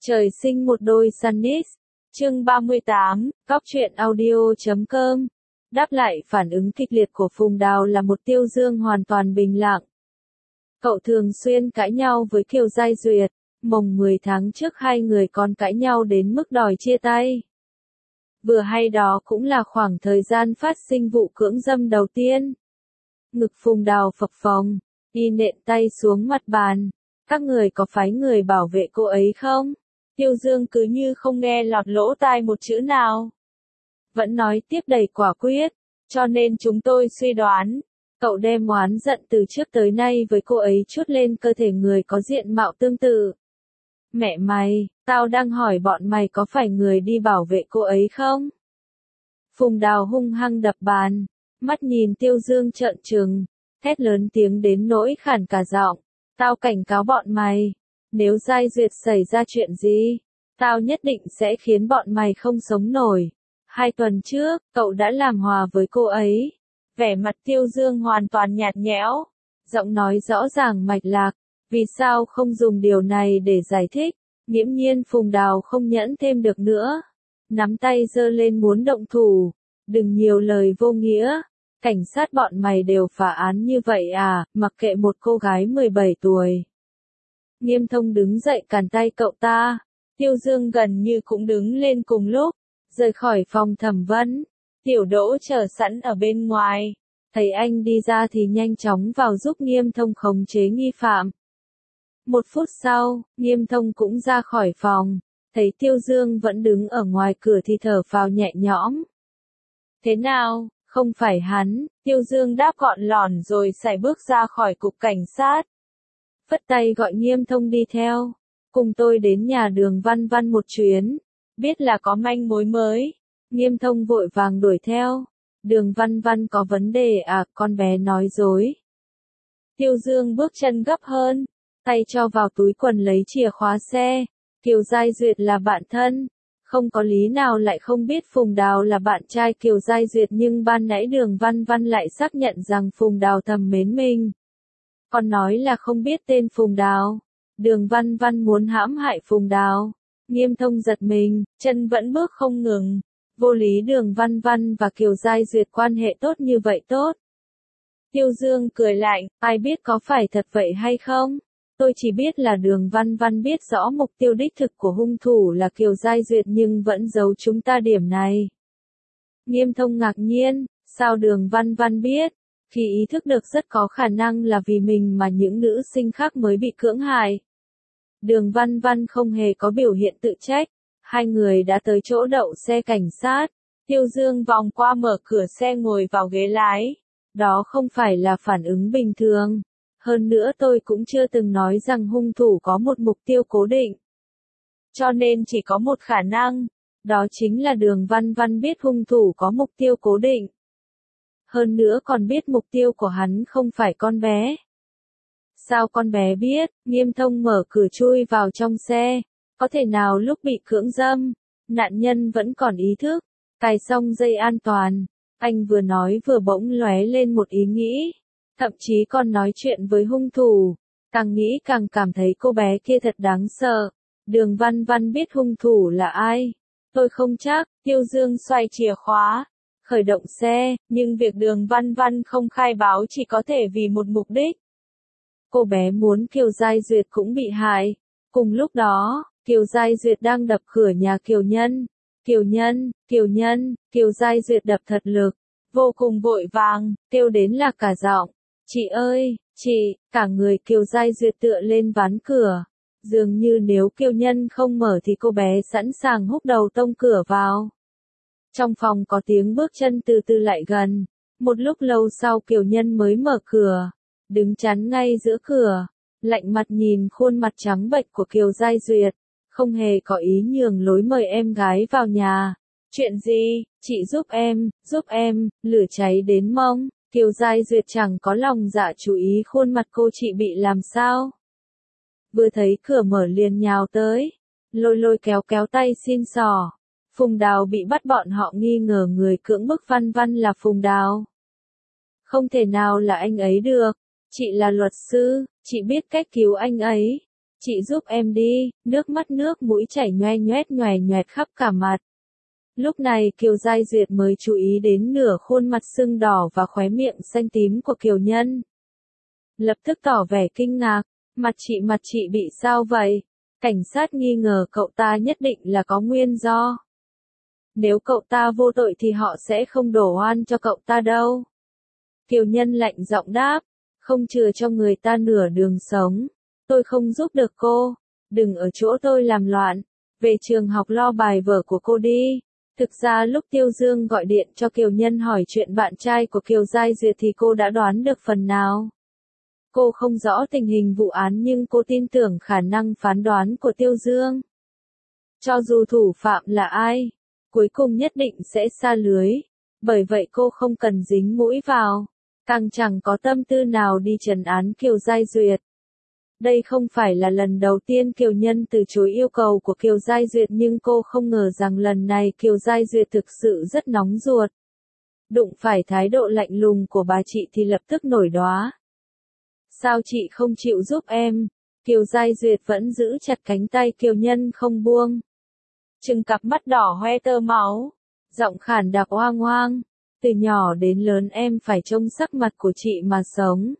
Trời sinh một đôi Sunnis. Chương 38, Cóc truyện audio.com. Đáp lại phản ứng kịch liệt của Phùng Đào là một Tiêu Dương hoàn toàn bình lặng. Cậu thường xuyên cãi nhau với Kiều Giai Duyệt, mồng 10 tháng trước hai người còn cãi nhau đến mức đòi chia tay. Vừa hay đó cũng là khoảng thời gian phát sinh vụ cưỡng dâm đầu tiên. Ngực Phùng Đào phập phồng, y nện tay xuống mặt bàn. Các người có phái người bảo vệ cô ấy không? Tiêu Dương cứ như không nghe lọt lỗ tai một chữ nào. Vẫn nói tiếp đầy quả quyết, cho nên chúng tôi suy đoán, cậu đem oán giận từ trước tới nay với cô ấy trút lên cơ thể người có diện mạo tương tự. Mẹ mày, tao đang hỏi bọn mày có phải người đi bảo vệ cô ấy không? Phùng Đào hung hăng đập bàn, mắt nhìn Tiêu Dương trợn trừng, hét lớn tiếng đến nỗi khản cả giọng. Tao cảnh cáo bọn mày, nếu Giai Duyệt xảy ra chuyện gì, tao nhất định sẽ khiến bọn mày không sống nổi. 2 tuần trước, cậu đã làm hòa với cô ấy. Vẻ mặt Tiêu Dương hoàn toàn nhạt nhẽo, giọng nói rõ ràng mạch lạc, vì sao không dùng điều này để giải thích. Nghiễm nhiên Phùng Đào không nhẫn thêm được nữa, nắm tay giơ lên muốn động thủ. Đừng nhiều lời vô nghĩa, cảnh sát bọn mày đều phá án như vậy à, mặc kệ một cô gái 17 tuổi. Nghiêm Thông đứng dậy cản tay cậu ta, Tiêu Dương gần như cũng đứng lên cùng lúc, rời khỏi phòng thẩm vấn. Tiểu Đỗ chờ sẵn ở bên ngoài, thấy anh đi ra thì nhanh chóng vào giúp Nghiêm Thông khống chế nghi phạm. 1 phút sau, Nghiêm Thông cũng ra khỏi phòng, thấy Tiêu Dương vẫn đứng ở ngoài cửa thì thở phào nhẹ nhõm. Thế nào, không phải hắn? Tiêu Dương đáp gọn lỏn rồi sải bước ra khỏi cục cảnh sát. Phất tay gọi Nghiêm Thông đi theo, cùng tôi đến nhà Đường Văn Văn một chuyến, biết là có manh mối mới. Nghiêm Thông vội vàng đuổi theo. Đường Văn Văn có vấn đề à, con bé nói dối. Tiêu Dương bước chân gấp hơn, tay cho vào túi quần lấy chìa khóa xe. Kiều Giai Duyệt là bạn thân, không có lý nào lại không biết Phùng Đào là bạn trai Kiều Giai Duyệt, nhưng ban nãy Đường Văn Văn lại xác nhận rằng Phùng Đào thầm mến mình. Còn nói là không biết tên Phùng Đào. Đường Văn Văn muốn hãm hại Phùng Đào. Nghiêm Thông giật mình, chân vẫn bước không ngừng. Vô lý, Đường Văn Văn và Kiều Giai Duyệt quan hệ tốt như vậy tốt. Tiêu Dương cười lạnh, ai biết có phải thật vậy hay không? Tôi chỉ biết là Đường Văn Văn biết rõ mục tiêu đích thực của hung thủ là Kiều Giai Duyệt nhưng vẫn giấu chúng ta điểm này. Nghiêm Thông ngạc nhiên, sao Đường Văn Văn biết? Khi ý thức được rất có khả năng là vì mình mà những nữ sinh khác mới bị cưỡng hại. Đường Văn Văn không hề có biểu hiện tự trách. Hai người đã tới chỗ đậu xe cảnh sát. Tiêu Dương vòng qua mở cửa xe ngồi vào ghế lái. Đó không phải là phản ứng bình thường. Hơn nữa tôi cũng chưa từng nói rằng hung thủ có một mục tiêu cố định. Cho nên chỉ có một khả năng. Đó chính là Đường Văn Văn biết hung thủ có mục tiêu cố định. Hơn nữa còn biết mục tiêu của hắn không phải con bé. Sao con bé biết? Nghiêm Thông mở cửa chui vào trong xe. Có thể nào lúc bị cưỡng dâm, nạn nhân vẫn còn ý thức, cài xong dây an toàn. Anh vừa nói vừa bỗng lóe lên một ý nghĩ. Thậm chí còn nói chuyện với hung thủ. Càng nghĩ càng cảm thấy cô bé kia thật đáng sợ. Đường Văn Văn biết hung thủ là ai? Tôi không chắc. Tiêu Dương xoay chìa khóa, khởi động xe, nhưng việc Đường Văn Văn không khai báo chỉ có thể vì một mục đích. Cô bé muốn Kiều Giai Duyệt cũng bị hại. Cùng lúc đó, Kiều Giai Duyệt đang đập cửa nhà Kiều Nhân. Kiều Giai Duyệt đập thật lực, vô cùng vội vàng, kêu đến là cả giọng. Chị ơi, chị, cả người Kiều Giai Duyệt tựa lên ván cửa. Dường như nếu Kiều Nhân không mở thì cô bé sẵn sàng húc đầu tông cửa vào. Trong phòng có tiếng bước chân từ từ lại gần. Một lúc lâu sau Kiều Nhân mới mở cửa, đứng chắn ngay giữa cửa, lạnh mặt nhìn khuôn mặt trắng bệch của Kiều Giai Duyệt, không hề có ý nhường lối mời em gái vào nhà. Chuyện gì? Chị giúp em, lửa cháy đến mông. Kiều Giai Duyệt chẳng có lòng dạ chú ý khuôn mặt cô chị bị làm sao. Vừa thấy cửa mở liền nhào tới, lôi kéo tay xin xỏ. Phùng Đào bị bắt, bọn họ nghi ngờ người cưỡng bức Văn Văn là Phùng Đào. Không thể nào là anh ấy được. Chị là luật sư, chị biết cách cứu anh ấy. Chị giúp em đi, nước mắt nước mũi chảy nhoe nhoẹt khắp cả mặt. Lúc này Kiều Giai Duyệt mới chú ý đến nửa khuôn mặt sưng đỏ và khóe miệng xanh tím của Kiều Nhân. Lập tức tỏ vẻ kinh ngạc, mặt chị bị sao vậy? Cảnh sát nghi ngờ cậu ta nhất định là có nguyên do. Nếu cậu ta vô tội thì họ sẽ không đổ oan cho cậu ta đâu. Kiều Nhân lạnh giọng đáp, không chừa cho người ta nửa đường sống. Tôi không giúp được cô, đừng ở chỗ tôi làm loạn, về trường học lo bài vở của cô đi. Thực ra lúc Tiêu Dương gọi điện cho Kiều Nhân hỏi chuyện bạn trai của Kiều Giai Duyệt thì cô đã đoán được phần nào. Cô không rõ tình hình vụ án nhưng cô tin tưởng khả năng phán đoán của Tiêu Dương. Cho dù thủ phạm là ai, cuối cùng nhất định sẽ sa lưới, bởi vậy cô không cần dính mũi vào, càng chẳng có tâm tư nào đi trấn án Kiều Giai Duyệt. Đây không phải là lần đầu tiên Kiều Nhân từ chối yêu cầu của Kiều Giai Duyệt nhưng cô không ngờ rằng lần này Kiều Giai Duyệt thực sự rất nóng ruột. Đụng phải thái độ lạnh lùng của bà chị thì lập tức nổi đoá. Sao chị không chịu giúp em? Kiều Giai Duyệt vẫn giữ chặt cánh tay Kiều Nhân không buông. Trừng cặp mắt đỏ hoe tơ máu, giọng khản đặc oang oang. Từ nhỏ đến lớn em phải trông sắc mặt của chị mà sống.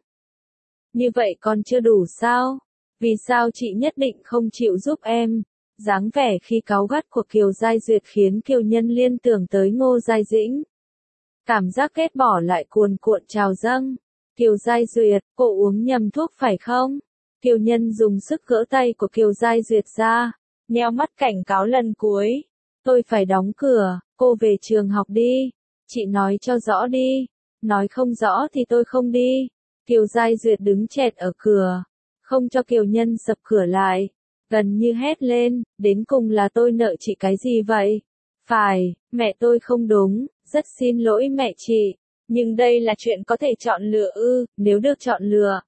Như vậy còn chưa đủ sao? Vì sao chị nhất định không chịu giúp em? Dáng vẻ khi cáu gắt của Kiều Giai Duyệt khiến Kiều Nhân liên tưởng tới Ngô Giai Dĩnh. Cảm giác ghét bỏ lại cuồn cuộn trào dâng. Kiều Giai Duyệt, cô uống nhầm thuốc phải không? Kiều Nhân dùng sức gỡ tay của Kiều Giai Duyệt ra, nheo mắt cảnh cáo lần cuối. Tôi phải đóng cửa, cô về trường học đi. Chị nói cho rõ đi. Nói không rõ thì tôi không đi. Kiều Giai Duyệt đứng chẹt ở cửa, không cho Kiều Nhân sập cửa lại, gần như hét lên, đến cùng là tôi nợ chị cái gì vậy? Phải, mẹ tôi không đúng, rất xin lỗi mẹ chị, nhưng đây là chuyện có thể chọn lựa ư, nếu được chọn lựa.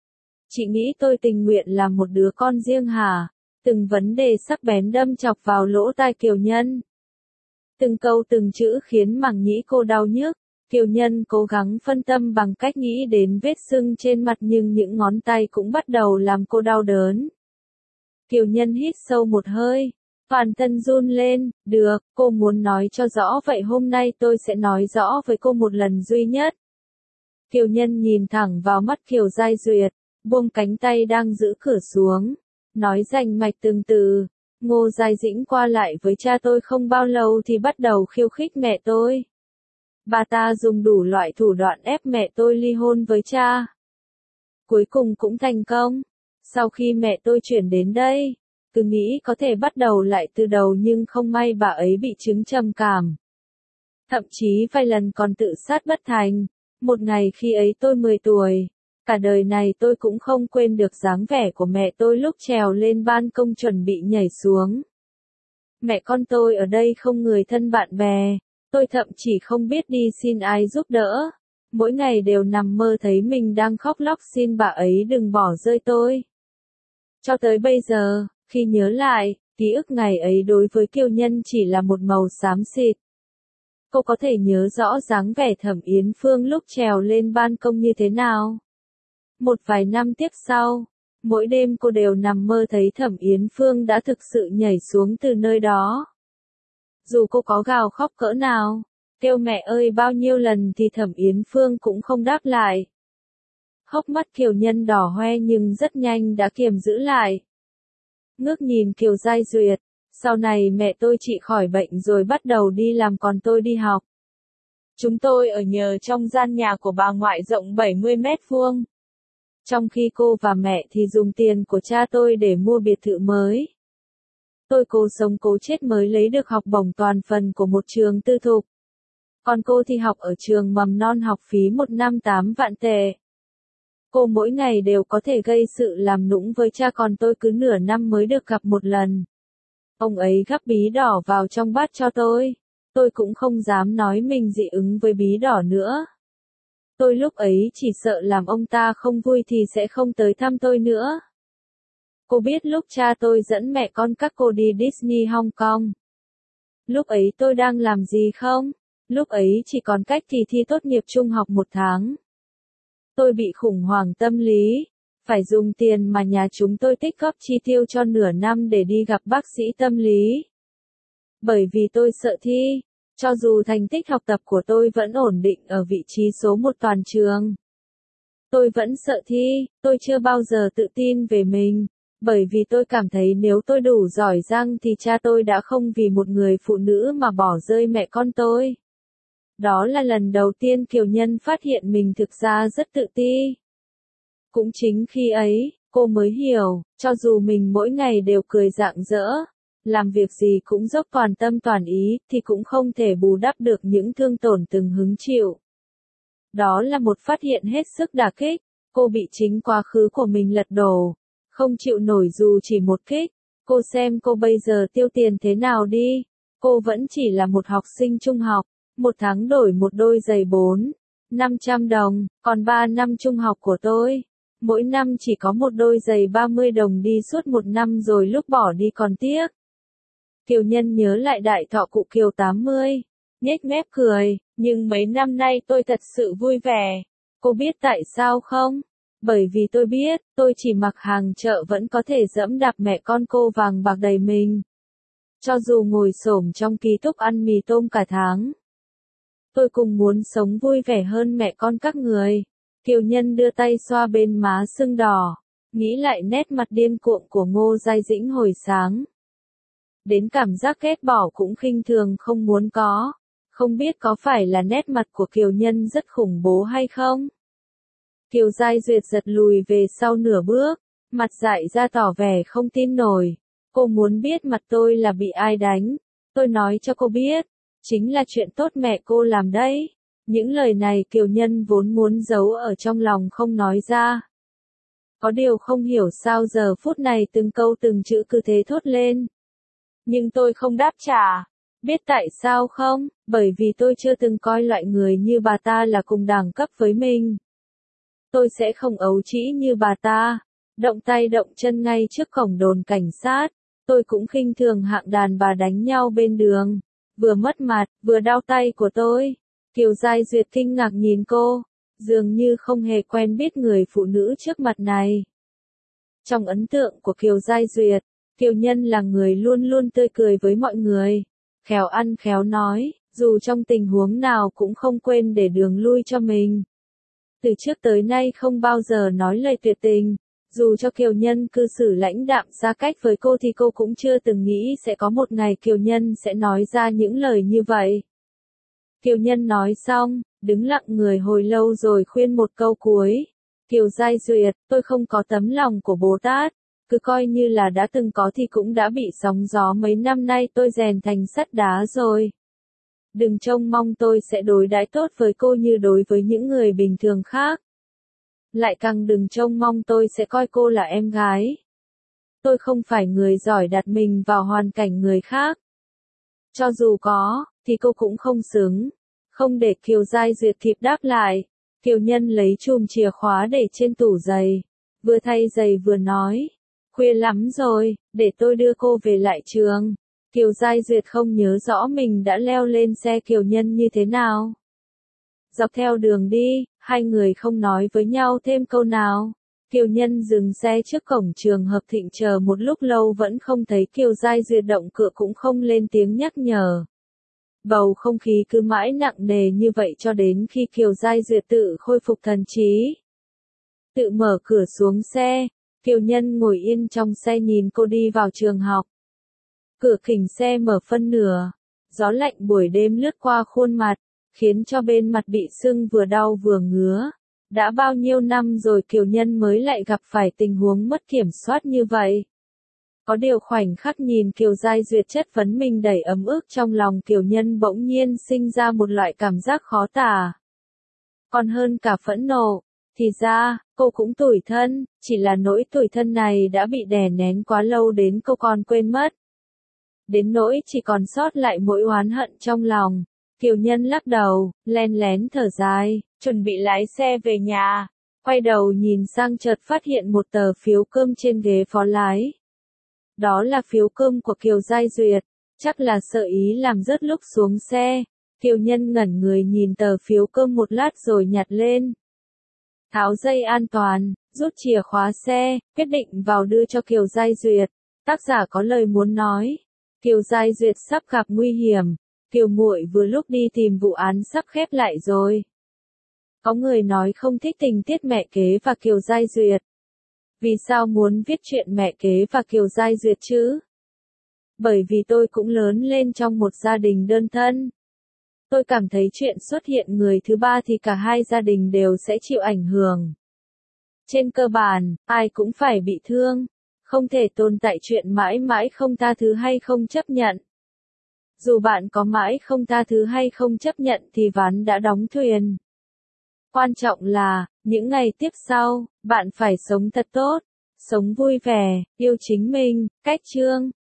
Chị nghĩ tôi tình nguyện làm một đứa con riêng hả? Từng vấn đề sắc bén đâm chọc vào lỗ tai Kiều Nhân. Từng câu từng chữ khiến màng nhĩ cô đau nhức. Kiều Nhân cố gắng phân tâm bằng cách nghĩ đến vết sưng trên mặt nhưng những ngón tay cũng bắt đầu làm cô đau đớn. Kiều Nhân hít sâu một hơi, toàn thân run lên, được, cô muốn nói cho rõ vậy hôm nay tôi sẽ nói rõ với cô một lần duy nhất. Kiều Nhân nhìn thẳng vào mắt Kiều Giai Duyệt, buông cánh tay đang giữ cửa xuống, nói rành mạch từng từ. Ngô Giai Dĩnh qua lại với cha tôi không bao lâu thì bắt đầu khiêu khích mẹ tôi. Bà ta dùng đủ loại thủ đoạn ép mẹ tôi ly hôn với cha. Cuối cùng cũng thành công. Sau khi mẹ tôi chuyển đến đây, cứ nghĩ có thể bắt đầu lại từ đầu nhưng không may bà ấy bị chứng trầm cảm. Thậm chí vài lần còn tự sát bất thành. Một ngày khi ấy tôi 10 tuổi. Cả đời này tôi cũng không quên được dáng vẻ của mẹ tôi lúc trèo lên ban công chuẩn bị nhảy xuống. Mẹ con tôi ở đây không người thân bạn bè. Tôi thậm chỉ không biết đi xin ai giúp đỡ. Mỗi ngày đều nằm mơ thấy mình đang khóc lóc xin bà ấy đừng bỏ rơi tôi. Cho tới bây giờ, khi nhớ lại, ký ức ngày ấy đối với Kiều Nhân chỉ là một màu xám xịt. Cô có thể nhớ rõ dáng vẻ Thẩm Yến Phương lúc trèo lên ban công như thế nào. Một vài năm tiếp sau, mỗi đêm cô đều nằm mơ thấy Thẩm Yến Phương đã thực sự nhảy xuống từ nơi đó. Dù cô có gào khóc cỡ nào, kêu mẹ ơi bao nhiêu lần thì Thẩm Yến Phương cũng không đáp lại. Hốc mắt Kiều Nhân đỏ hoe nhưng rất nhanh đã kiềm giữ lại. Ngước nhìn Kiều Giai Duyệt, sau này mẹ tôi trị khỏi bệnh rồi bắt đầu đi làm còn tôi đi học. Chúng tôi ở nhờ trong gian nhà của bà ngoại rộng 70 mét vuông. Trong khi cô và mẹ thì dùng tiền của cha tôi để mua biệt thự mới. Tôi cố sống cố chết mới lấy được học bổng toàn phần của một trường tư thục. Còn cô thì học ở trường mầm non học phí một năm 8 vạn tệ. Cô mỗi ngày đều có thể gây sự làm nũng với cha còn tôi cứ nửa năm mới được gặp một lần. Ông ấy gắp bí đỏ vào trong bát cho tôi. Tôi cũng không dám nói mình dị ứng với bí đỏ nữa. Tôi lúc ấy chỉ sợ làm ông ta không vui thì sẽ không tới thăm tôi nữa. Cô biết lúc cha tôi dẫn mẹ con các cô đi Disney Hong Kong. Lúc ấy tôi đang làm gì không? Lúc ấy chỉ còn cách kỳ thi tốt nghiệp trung học 1 tháng. Tôi bị khủng hoảng tâm lý. Phải dùng tiền mà nhà chúng tôi tích góp chi tiêu cho nửa năm để đi gặp bác sĩ tâm lý. Bởi vì tôi sợ thi, cho dù thành tích học tập của tôi vẫn ổn định ở vị trí số 1 toàn trường. Tôi vẫn sợ thi, tôi chưa bao giờ tự tin về mình, bởi vì tôi cảm thấy nếu tôi đủ giỏi giang thì cha tôi đã không vì một người phụ nữ mà bỏ rơi mẹ con tôi. Đó là lần đầu tiên Kiều Nhân phát hiện mình thực ra rất tự ti. Cũng chính khi ấy, cô mới hiểu, cho dù mình mỗi ngày đều cười rạng rỡ, làm việc gì cũng dốc toàn tâm toàn ý, thì cũng không thể bù đắp được những thương tổn từng hứng chịu. Đó là một phát hiện hết sức đả kích, cô bị chính quá khứ của mình lật đổ, không chịu nổi dù chỉ một kích. Cô xem cô bây giờ tiêu tiền thế nào đi, cô vẫn chỉ là một học sinh trung học, một tháng đổi một đôi giày 400-500 đồng, còn 3 năm trung học của tôi, mỗi năm chỉ có một đôi giày 30 đồng đi suốt một năm rồi lúc bỏ đi còn tiếc. Kiều Nhân nhớ lại đại thọ cụ Kiều 80, nhếch mép cười, nhưng mấy năm nay tôi thật sự vui vẻ. Cô biết tại sao không? Bởi vì tôi biết, tôi chỉ mặc hàng chợ vẫn có thể dẫm đạp mẹ con cô vàng bạc đầy mình. Cho dù ngồi xổm trong ký túc ăn mì tôm cả tháng. Tôi cùng muốn sống vui vẻ hơn mẹ con các người. Kiều Nhân đưa tay xoa bên má sưng đỏ, nghĩ lại nét mặt điên cuồng của Ngô Giai Dĩnh hồi sáng. Đến cảm giác ghét bỏ cũng khinh thường không muốn có. Không biết có phải là nét mặt của Kiều Nhân rất khủng bố hay không? Kiều Giai Duyệt giật lùi về sau nửa bước, mặt dại ra tỏ vẻ không tin nổi. Cô muốn biết mặt tôi là bị ai đánh. Tôi nói cho cô biết, chính là chuyện tốt mẹ cô làm đấy. Những lời này Kiều Nhân vốn muốn giấu ở trong lòng không nói ra. Có điều không hiểu sao giờ phút này từng câu từng chữ cứ thế thốt lên. Nhưng tôi không đáp trả. Biết tại sao không? Bởi vì tôi chưa từng coi loại người như bà ta là cùng đẳng cấp với mình. Tôi sẽ không ấu trĩ như bà ta, động tay động chân ngay trước cổng đồn cảnh sát. Tôi cũng khinh thường hạng đàn bà đánh nhau bên đường, vừa mất mặt, vừa đau tay của tôi. Kiều Giai Duyệt kinh ngạc nhìn cô, dường như không hề quen biết người phụ nữ trước mặt này. Trong ấn tượng của Kiều Giai Duyệt, Kiều Nhân là người luôn luôn tươi cười với mọi người, khéo ăn khéo nói, dù trong tình huống nào cũng không quên để đường lui cho mình. Từ trước tới nay không bao giờ nói lời tuyệt tình, dù cho Kiều Nhân cư xử lãnh đạm xa cách với cô thì cô cũng chưa từng nghĩ sẽ có một ngày Kiều Nhân sẽ nói ra những lời như vậy. Kiều Nhân nói xong, đứng lặng người hồi lâu rồi khuyên một câu cuối. Kiều Giai Duyệt, tôi không có tấm lòng của Bồ Tát, cứ coi như là đã từng có thì cũng đã bị sóng gió mấy năm nay tôi rèn thành sắt đá rồi. Đừng trông mong tôi sẽ đối đãi tốt với cô như đối với những người bình thường khác. Lại càng đừng trông mong tôi sẽ coi cô là em gái. Tôi không phải người giỏi đặt mình vào hoàn cảnh người khác. Cho dù có, thì cô cũng không xứng. Không để Kiều Giai Duyệt kịp đáp lại, Kiều Nhân lấy chùm chìa khóa để trên tủ giày, vừa thay giày vừa nói, khuya lắm rồi, để tôi đưa cô về lại trường. Kiều Giai Duyệt không nhớ rõ mình đã leo lên xe Kiều Nhân như thế nào. Dọc theo đường đi, hai người không nói với nhau thêm câu nào. Kiều Nhân dừng xe trước cổng trường Hợp Thịnh chờ một lúc lâu vẫn không thấy Kiều Giai Duyệt động cửa cũng không lên tiếng nhắc nhở. Bầu không khí cứ mãi nặng nề như vậy cho đến khi Kiều Giai Duyệt tự khôi phục thần trí. Tự mở cửa xuống xe, Kiều Nhân ngồi yên trong xe nhìn cô đi vào trường học. Cửa kính xe mở phân nửa, gió lạnh buổi đêm lướt qua khuôn mặt, khiến cho bên mặt bị sưng vừa đau vừa ngứa. Đã bao nhiêu năm rồi Kiều Nhân mới lại gặp phải tình huống mất kiểm soát như vậy. Có điều khoảnh khắc nhìn Kiều Giai Duyệt chất vấn mình đầy ấm ức trong lòng Kiều Nhân bỗng nhiên sinh ra một loại cảm giác khó tả. Còn hơn cả phẫn nộ, thì ra, cô cũng tủi thân, chỉ là nỗi tủi thân này đã bị đè nén quá lâu đến cô còn quên mất. Đến nỗi chỉ còn sót lại mỗi oán hận trong lòng. Kiều Nhân lắc đầu, len lén thở dài, chuẩn bị lái xe về nhà. Quay đầu nhìn sang chợt phát hiện một tờ phiếu cơm trên ghế phó lái. Đó là phiếu cơm của Kiều Giai Duyệt, chắc là sợ ý làm rớt lúc xuống xe. Kiều Nhân ngẩn người nhìn tờ phiếu cơm một lát rồi nhặt lên. Tháo dây an toàn, Rút chìa khóa xe, quyết định vào đưa cho Kiều Giai Duyệt. Tác giả có lời muốn nói. Kiều Giai Duyệt sắp gặp nguy hiểm. Kiều muội vừa lúc đi tìm vụ án sắp khép lại rồi. Có người nói không thích tình tiết mẹ kế và Kiều Giai Duyệt. Vì sao muốn viết chuyện mẹ kế và Kiều Giai Duyệt chứ? Bởi vì tôi cũng lớn lên trong một gia đình đơn thân. Tôi cảm thấy chuyện xuất hiện người thứ ba thì cả hai gia đình đều sẽ chịu ảnh hưởng. Trên cơ bản, ai cũng phải bị thương. Không thể tồn tại chuyện mãi mãi không tha thứ hay không chấp nhận. Dù bạn có mãi không tha thứ hay không chấp nhận thì ván đã đóng thuyền. Quan trọng là, những ngày tiếp sau, bạn phải sống thật tốt, sống vui vẻ, yêu chính mình. Cách chương